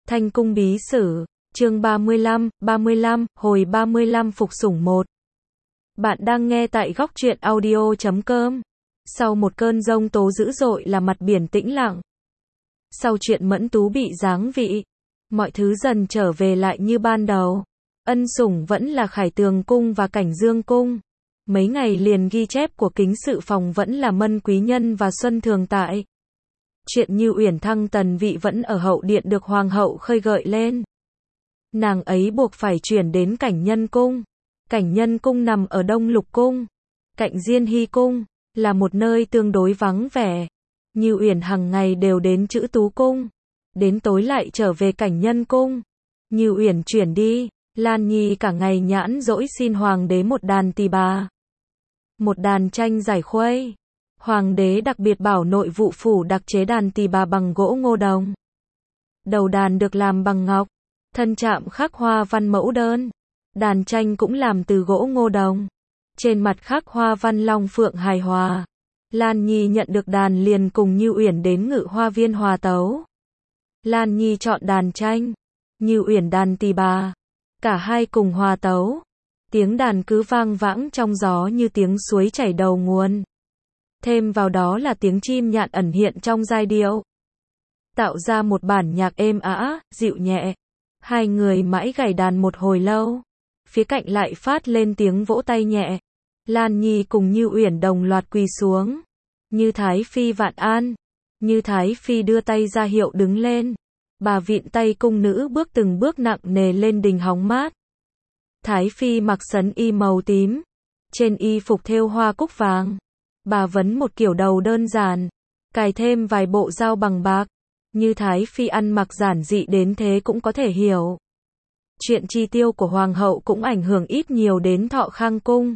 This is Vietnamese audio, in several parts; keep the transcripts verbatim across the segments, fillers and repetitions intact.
Thanh cung bí sử, chương ba mươi lăm, ba mươi lăm, hồi ba mươi lăm phục sủng một. Bạn đang nghe tại góc truyện audio chấm com. Sau một cơn giông tố dữ dội là mặt biển tĩnh lặng. Sau chuyện Mẫn Tú bị giáng vị, mọi thứ dần trở về lại như ban đầu. Ân sủng vẫn là Khải Tường cung và Cảnh Dương cung. Mấy ngày liền ghi chép của kính sự phòng vẫn là Mân Quý Nhân và Xuân Thường Tại. Chuyện Như Uyển thăng tần vị vẫn ở hậu điện được hoàng hậu khơi gợi lên. Nàng ấy buộc phải chuyển đến Cảnh Nhân cung. Cảnh Nhân cung nằm ở Đông Lục cung, cạnh Diên Hy cung, là một nơi tương đối vắng vẻ. Như Uyển hằng ngày đều đến Trữ Tú cung, đến tối lại trở về Cảnh Nhân cung. Như Uyển chuyển đi, Lan Nhi cả ngày nhãn dỗi xin hoàng đế một đàn tỳ bà, một đàn tranh giải khuây. Hoàng đế đặc biệt bảo nội vụ phủ đặc chế đàn tỳ bà bằng gỗ ngô đồng. Đầu đàn được làm bằng ngọc, thân chạm khắc hoa văn mẫu đơn. Đàn tranh cũng làm từ gỗ ngô đồng, trên mặt khắc hoa văn long phượng hài hòa. Lan Nhi nhận được đàn liền cùng Như Uyển đến Ngự Hoa viên hòa tấu. Lan Nhi chọn đàn tranh, Như Uyển đàn tỳ bà, cả hai cùng hòa tấu. Tiếng đàn cứ vang vãng trong gió như tiếng suối chảy đầu nguồn. Thêm vào đó là tiếng chim nhạn ẩn hiện trong giai điệu, tạo ra một bản nhạc êm ả, dịu nhẹ. Hai người mãi gảy đàn một hồi lâu, phía cạnh lại phát lên tiếng vỗ tay nhẹ. Lan Nhi cùng Như Uyển đồng loạt quỳ xuống. Như Thái Phi vạn an. Như Thái Phi đưa tay ra hiệu đứng lên. Bà vịn tay cung nữ bước từng bước nặng nề lên đình hóng mát. Thái Phi mặc sấn y màu tím, trên y phục thêu hoa cúc vàng. Bà vấn một kiểu đầu đơn giản, cài thêm vài bộ dao bằng bạc. Như Thái Phi ăn mặc giản dị đến thế cũng có thể hiểu. Chuyện chi tiêu của hoàng hậu cũng ảnh hưởng ít nhiều đến Thọ Khang cung.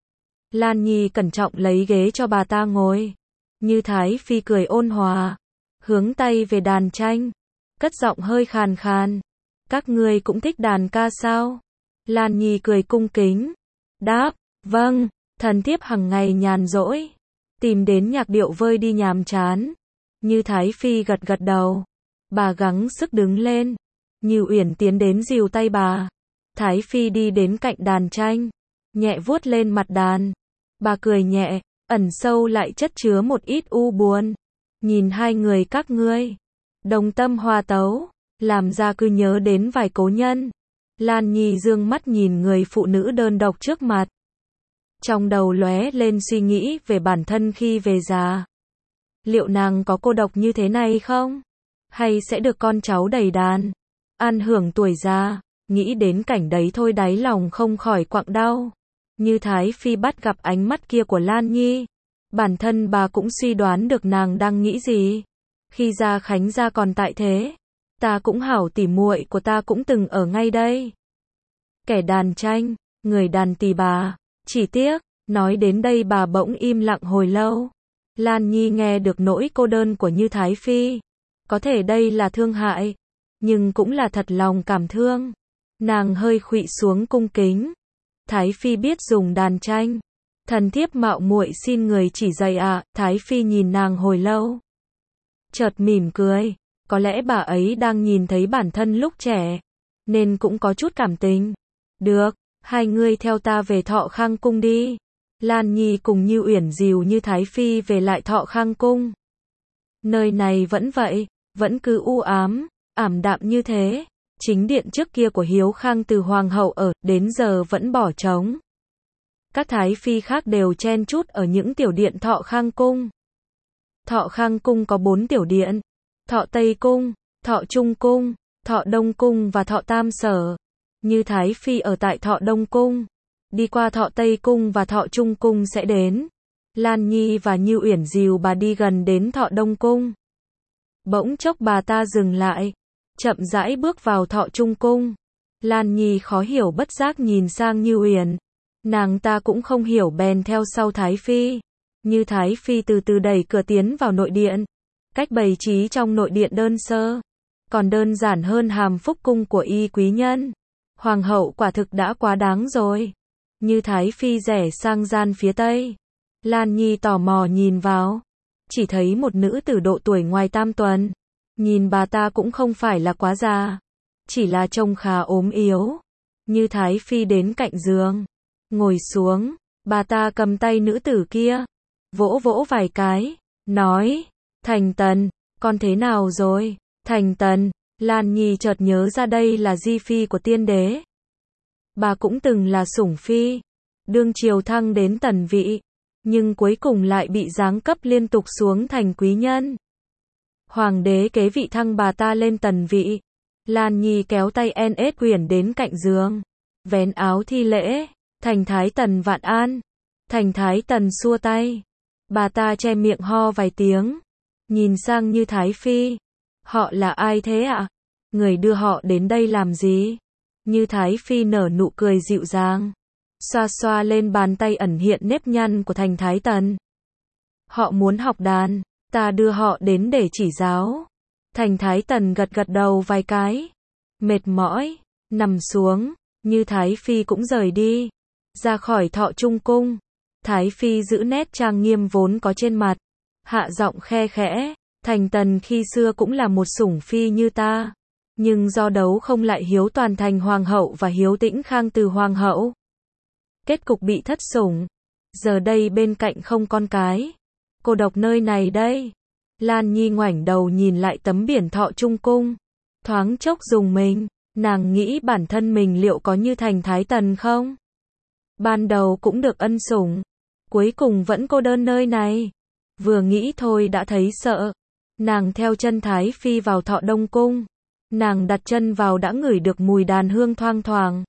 Lan Nhi cẩn trọng lấy ghế cho bà ta ngồi. Như Thái Phi cười ôn hòa, hướng tay về đàn tranh, cất giọng hơi khàn khàn. Các ngươi cũng thích đàn ca sao? Lan Nhi cười cung kính, đáp, vâng, thần thiếp hằng ngày nhàn rỗi, tìm đến nhạc điệu vơi đi nhàm chán. Như Thái Phi gật gật đầu, bà gắng sức đứng lên. Như Uyển tiến đến dìu tay bà. Thái Phi đi đến cạnh đàn tranh, nhẹ vuốt lên mặt đàn. Bà cười nhẹ, ẩn sâu lại chất chứa một ít u buồn. Nhìn hai người các ngươi đồng tâm hòa tấu, làm ra cứ nhớ đến vài cố nhân. Lan Nhi dương mắt nhìn người phụ nữ đơn độc trước mặt, trong đầu lóe lên suy nghĩ về bản thân khi về già. Liệu nàng có cô độc như thế này không? Hay sẽ được con cháu đầy đàn, an hưởng tuổi già? Nghĩ đến cảnh đấy thôi đáy lòng không khỏi quặn đau. Như Thái Phi bắt gặp ánh mắt kia của Lan Nhi, bản thân bà cũng suy đoán được nàng đang nghĩ gì. Khi Gia Khánh gia còn tại thế, ta cũng hảo tỉ muội của ta cũng từng ở ngay đây. Kẻ đàn tranh, người đàn tỳ bà, chỉ tiếc. Nói đến đây bà bỗng im lặng hồi lâu. Lan Nhi nghe được nỗi cô đơn của Như Thái Phi. Có thể đây là thương hại, nhưng cũng là thật lòng cảm thương. Nàng hơi khuỵu xuống cung kính. Thái Phi biết dùng đàn tranh, thần thiếp mạo muội xin người chỉ dạy ạ. À. Thái Phi nhìn nàng hồi lâu, chợt mỉm cười. Có lẽ bà ấy đang nhìn thấy bản thân lúc trẻ, nên cũng có chút cảm tình. Được, hai ngươi theo ta về Thọ Khang cung đi. Lan Nhi cùng Như Uyển dìu Như Thái Phi về lại Thọ Khang cung. Nơi này vẫn vậy, vẫn cứ u ám, ảm đạm như thế. Chính điện trước kia của Hiếu Khang từ hoàng hậu ở, đến giờ vẫn bỏ trống. Các thái phi khác đều chen chúc ở những tiểu điện Thọ Khang cung. Thọ Khang cung có bốn tiểu điện: Thọ Tây cung, Thọ Trung cung, Thọ Đông cung và Thọ Tam sở. Như Thái Phi ở tại Thọ Đông cung, đi qua Thọ Tây cung và Thọ Trung cung sẽ đến. Lan Nhi và Như Uyển dìu bà đi gần đến Thọ Đông cung. Bỗng chốc bà ta dừng lại, chậm rãi bước vào Thọ Trung cung. Lan Nhi khó hiểu bất giác nhìn sang Như Uyển. Nàng ta cũng không hiểu bèn theo sau Thái Phi. Như Thái Phi từ từ đẩy cửa tiến vào nội điện. Cách bày trí trong nội điện đơn sơ, còn đơn giản hơn hàm phúc cung của y quý nhân. Hoàng hậu quả thực đã quá đáng rồi. Như Thái Phi rẽ sang gian phía tây. Lan Nhi tò mò nhìn vào, chỉ thấy một nữ tử độ tuổi ngoài tam tuần. Nhìn bà ta cũng không phải là quá già, chỉ là trông khá ốm yếu. Như Thái Phi đến cạnh giường, ngồi xuống, bà ta cầm tay nữ tử kia, vỗ vỗ vài cái, nói, Thành Tần, con thế nào rồi? Thành Tần, Lan Nhi chợt nhớ ra đây là di phi của tiên đế. Bà cũng từng là sủng phi, đương triều thăng đến tần vị, nhưng cuối cùng lại bị giáng cấp liên tục xuống thành quý nhân. Hoàng đế kế vị thăng bà ta lên tần vị. Lan Nhi kéo tay en ét quyển đến cạnh giường, vén áo thi lễ, Thành Thái Tần vạn an. Thành Thái Tần xua tay, bà ta che miệng ho vài tiếng, nhìn sang Như Thái Phi, họ là ai thế ạ? Người đưa họ đến đây làm gì? Như Thái Phi nở nụ cười dịu dàng, xoa xoa lên bàn tay ẩn hiện nếp nhăn của Thành Thái Tần. Họ muốn học đàn, ta đưa họ đến để chỉ giáo. Thành Thái Tần gật gật đầu vài cái, mệt mỏi, nằm xuống. Như Thái Phi cũng rời đi, ra khỏi Thọ Trung Cung. Thái Phi giữ nét trang nghiêm vốn có trên mặt, hạ giọng khe khẽ, Thành Tần khi xưa cũng là một sủng phi như ta, nhưng do đấu không lại hiếu toàn thành hoàng hậu và hiếu tĩnh khang từ hoàng hậu. Kết cục bị thất sủng, giờ đây bên cạnh không con cái, cô độc nơi này đây. Lan Nhi ngoảnh đầu nhìn lại tấm biển Thọ Trung Cung, thoáng chốc rùng mình, nàng nghĩ bản thân mình liệu có như Thành Thái Tần không? Ban đầu cũng được ân sủng, cuối cùng vẫn cô đơn nơi này. Vừa nghĩ thôi đã thấy sợ. Nàng theo chân Thái Phi vào Thọ Đông Cung. Nàng đặt chân vào đã ngửi được mùi đàn hương thoang thoảng.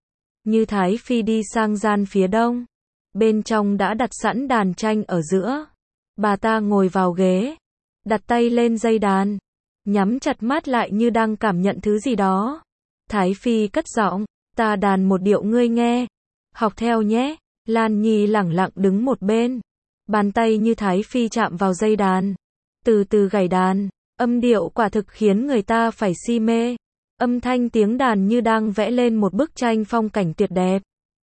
Như Thái Phi đi sang gian phía đông, bên trong đã đặt sẵn đàn tranh ở giữa. Bà ta ngồi vào ghế, đặt tay lên dây đàn, nhắm chặt mắt lại như đang cảm nhận thứ gì đó. Thái Phi cất giọng, ta đàn một điệu ngươi nghe, học theo nhé. Lan Nhi lẳng lặng đứng một bên, bàn tay Như Thái Phi chạm vào dây đàn, từ từ gảy đàn, âm điệu quả thực khiến người ta phải si mê. Âm thanh tiếng đàn như đang vẽ lên một bức tranh phong cảnh tuyệt đẹp.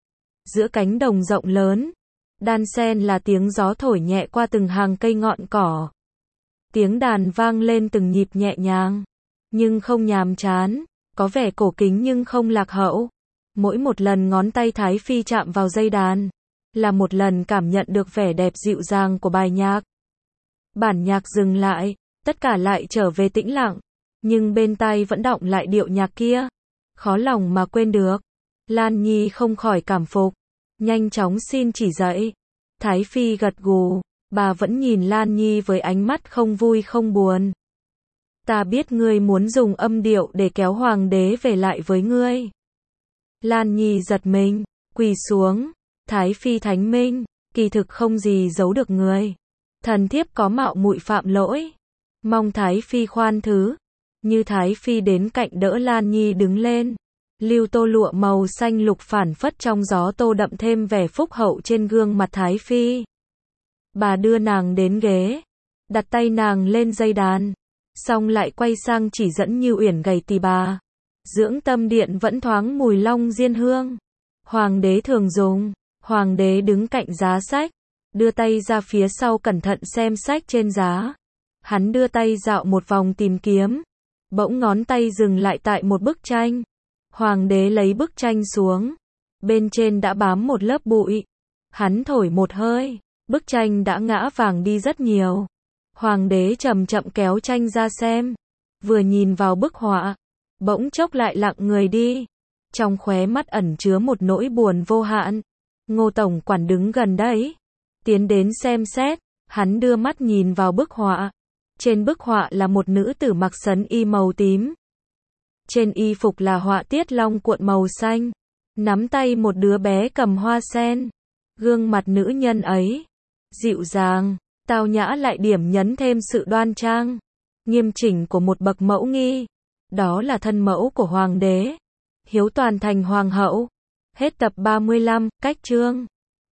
Giữa cánh đồng rộng lớn, đan xen là tiếng gió thổi nhẹ qua từng hàng cây ngọn cỏ. Tiếng đàn vang lên từng nhịp nhẹ nhàng, nhưng không nhàm chán, có vẻ cổ kính nhưng không lạc hậu. Mỗi một lần ngón tay Thái Phi chạm vào dây đàn, là một lần cảm nhận được vẻ đẹp dịu dàng của bài nhạc. Bản nhạc dừng lại, tất cả lại trở về tĩnh lặng, nhưng bên tai vẫn đọng lại điệu nhạc kia. Khó lòng mà quên được. Lan Nhi không khỏi cảm phục, nhanh chóng xin chỉ dạy. Thái Phi gật gù, bà vẫn nhìn Lan Nhi với ánh mắt không vui không buồn. Ta biết ngươi muốn dùng âm điệu để kéo hoàng đế về lại với ngươi. Lan Nhi giật mình, quỳ xuống. Thái Phi thánh minh, kỳ thực không gì giấu được người. Thần thiếp có mạo muội phạm lỗi, mong Thái Phi khoan thứ. Như Thái Phi đến cạnh đỡ Lan Nhi đứng lên. Lưu tô lụa màu xanh lục phản phất trong gió tô đậm thêm vẻ phúc hậu trên gương mặt Thái Phi. Bà đưa nàng đến ghế, đặt tay nàng lên dây đàn, xong lại quay sang chỉ dẫn Như Uyển gầy tỳ bà. Dưỡng tâm điện vẫn thoáng mùi long diên hương. Hoàng đế thường dùng. Hoàng đế đứng cạnh giá sách, đưa tay ra phía sau cẩn thận xem sách trên giá. Hắn đưa tay dạo một vòng tìm kiếm, bỗng ngón tay dừng lại tại một bức tranh. Hoàng đế lấy bức tranh xuống, bên trên đã bám một lớp bụi. Hắn thổi một hơi, bức tranh đã ngã vàng đi rất nhiều. Hoàng đế chậm chậm kéo tranh ra xem, vừa nhìn vào bức họa, bỗng chốc lại lặng người đi. Trong khóe mắt ẩn chứa một nỗi buồn vô hạn. Ngô tổng quản đứng gần đấy, tiến đến xem xét, hắn đưa mắt nhìn vào bức họa. Trên bức họa là một nữ tử mặc sấn y màu tím. Trên y phục là họa tiết long cuộn màu xanh, nắm tay một đứa bé cầm hoa sen. Gương mặt nữ nhân ấy, dịu dàng, tao nhã lại điểm nhấn thêm sự đoan trang, nghiêm chỉnh của một bậc mẫu nghi. Đó là thân mẫu của hoàng đế, hiếu toàn thành hoàng hậu. Hết tập ba mươi lăm, cách chương.